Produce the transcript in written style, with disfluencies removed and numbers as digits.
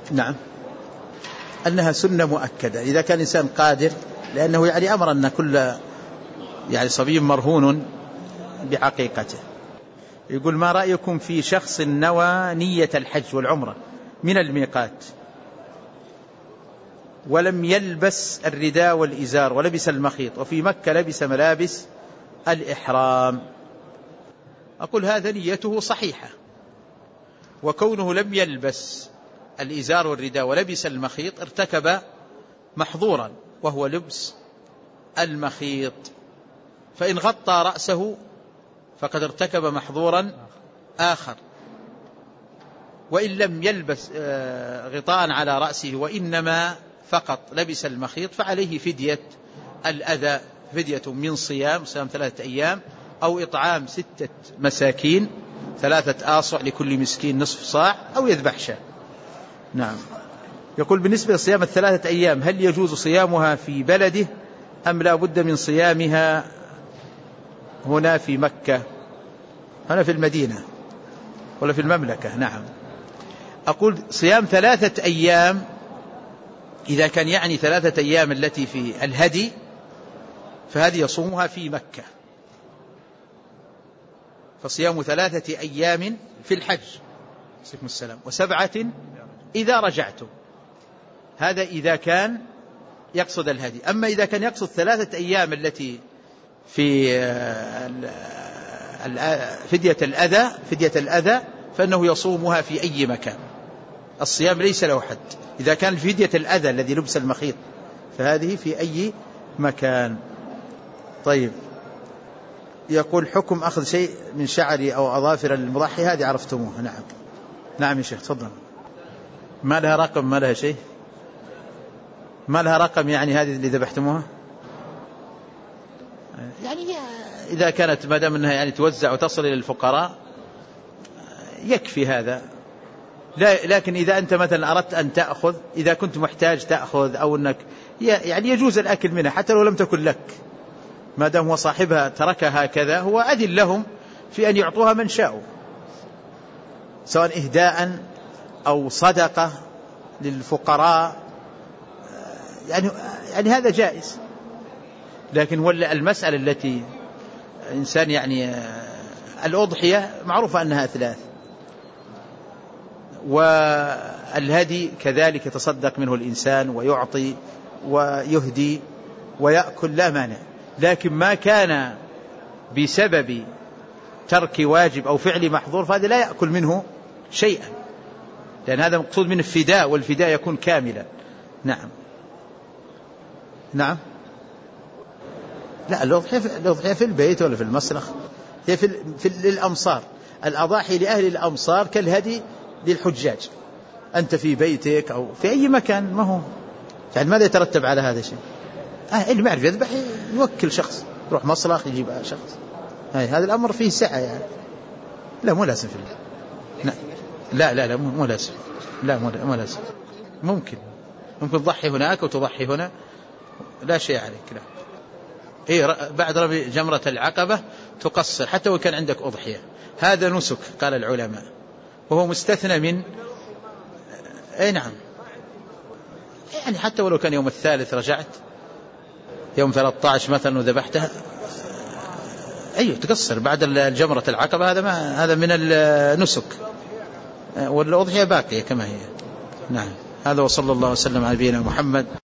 نعم، أنها سنة مؤكدة إذا كان الإنسان قادر، لأنه يعني أمر أن كل يعني صبي مرهون بعقيقته. يقول: ما رأيكم في شخص نوى نية الحج والعمرة من الميقات ولم يلبس الرداء والإزار ولبس المخيط، وفي مكة لبس ملابس الإحرام؟ أقول: هذا نيته صحيحة، وكونه لم يلبس الإزار والرداء ولبس المخيط ارتكب محظورا وهو لبس المخيط، فإن غطى رأسه فقد ارتكب محظورا آخر، وإن لم يلبس غطاء على رأسه وإنما فقط لبس المخيط فعليه فدية الأذى، فدية من صيام 3 أيام أو إطعام 6 مساكين 3 آصع لكل مسكين نصف صاع أو يذبح شاة. نعم. يقول: بالنسبة لصيام 3 أيام هل يجوز صيامها في بلده أم لا بد من صيامها هنا في مكة، هنا في المدينة ولا في المملكة؟ نعم. أقول: صيام 3 أيام إذا كان يعني 3 أيام التي في الهدي فهذه يصومها في مكة، فصيام 3 أيام في الحج و7 إذا رجعتم، هذا إذا كان يقصد الهدي. أما إذا كان يقصد 3 أيام التي في فدية الأذى فإنه يصومها في أي مكان، الصيام ليس له حد. إذا كان فدية الأذى الذي لبس المخيط فهذه في أي مكان. طيب، يقول: حكم أخذ شيء من شعري أو أظافر المضحي، هذه عرفتموها. نعم. نعم يا شيخ، تفضل. ما لها رقم؟ ما لها شيء؟ ما لها رقم يعني هذه اللي ذبحتموها؟ يعني إذا كانت ما دام أنها يعني توزع وتصل إلى الفقراء يكفي هذا. لكن إذا أنت مثلا أردت أن تأخذ، إذا كنت محتاج تأخذ أو أنك يعني يجوز الأكل منها حتى لو لم تكن لك، ما دام هو صاحبها تركها هكذا، هو أذن لهم في أن يعطوها من شاءوا، سواء إهداء أو صدقة للفقراء، يعني هذا جائز. لكن ولا المسألة التي إنسان يعني الأضحية معروفة أنها 3، والهدي كذلك يتصدق منه الإنسان ويعطي ويهدي ويأكل لا مانع. لكن ما كان بسبب ترك واجب أو فعل محظور فهذا لا يأكل منه شيئا، لأن هذا مقصود من الفداء، والفداء يكون كاملا. نعم. نعم. لا، الأضحية في البيت ولا في المسرح، هي في الأمصار. الأضاحي لأهل الأمصار كالهدي للحجاج. أنت في بيتك أو في أي مكان، ما هو يعني ماذا يترتب على هذا الشيء؟ اللي ما يعرف يذبح يوكل شخص، يروح مصرخ يجيب شخص. هذا الأمر فيه سعة يعني. لا، مو لازم في لا مو لازم. لا مو لازم. ممكن تضحي هناك وتضحي هنا، لا شيء عليك. لا. بعد رمي جمرة العقبة تقصر حتى وكان عندك أضحية، هذا نسك قال العلماء، وهو مستثنى من نعم، يعني حتى ولو كان يوم 3 رجعت يوم 13 مثلا وذبحتها، تقصر بعد الجمرة العقبة، هذا من النسك، والأضحية باقية كما هي. نعم. هذا وصلى الله وسلم على نبينا محمد.